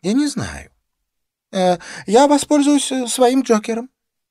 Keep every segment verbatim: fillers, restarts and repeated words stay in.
Я не знаю. Э, я воспользуюсь э, своим Джокером.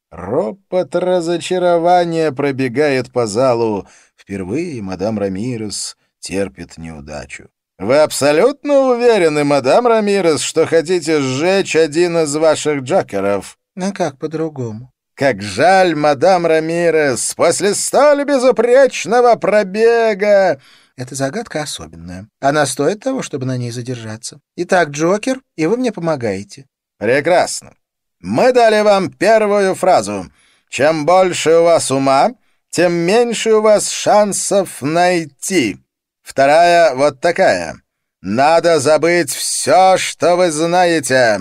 Ропот разочарования пробегает по залу. Впервые мадам Рамирес терпит неудачу. «Вы абсолютно уверены, мадам Рамирес, что хотите сжечь один из ваших Джокеров?» «А как по-другому?» «Как жаль, мадам Рамирес, после столь безупречного пробега!» Эта загадка особенная. Она стоит того, чтобы на ней задержаться. Итак, Джокер, и вы мне помогаете. «Прекрасно. Мы дали вам первую фразу. Чем больше у вас ума, тем меньше у вас шансов найти. Вторая вот такая. Надо забыть все, что вы знаете».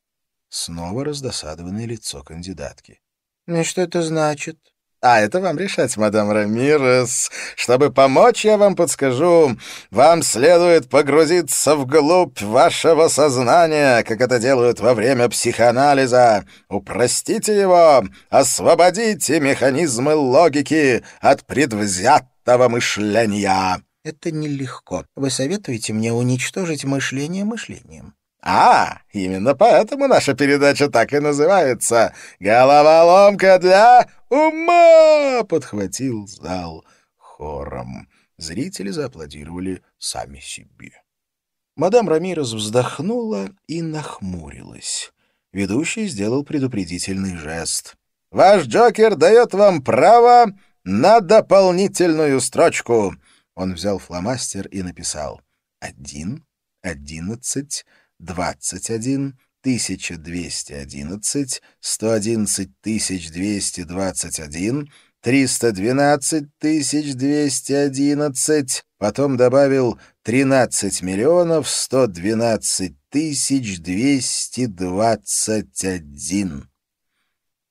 Снова раздосадованное лицо кандидатки. «И что это значит?» «А это вам решать, мадам Рамирес. Чтобы помочь, я вам подскажу. Вам следует погрузиться вглубь вашего сознания, как это делают во время психоанализа. Упростите его, освободите механизмы логики от предвзятого мышления». «Это нелегко. Вы советуете мне уничтожить мышление мышлением?» «А, именно поэтому наша передача так и называется. Головоломка для ума!» — подхватил зал хором. Зрители зааплодировали сами себе. Мадам Рамирес вздохнула и нахмурилась. Ведущий сделал предупредительный жест. «Ваш Джокер дает вам право на дополнительную строчку». Он взял фломастер и написал «один, одиннадцать, двадцать один, тысяча двести одиннадцать, сто одиннадцать тысяч двести двадцать один, триста двенадцать тысяч двести одиннадцать». Потом добавил тринадцать миллионов сто двенадцать тысяч двести двадцать один.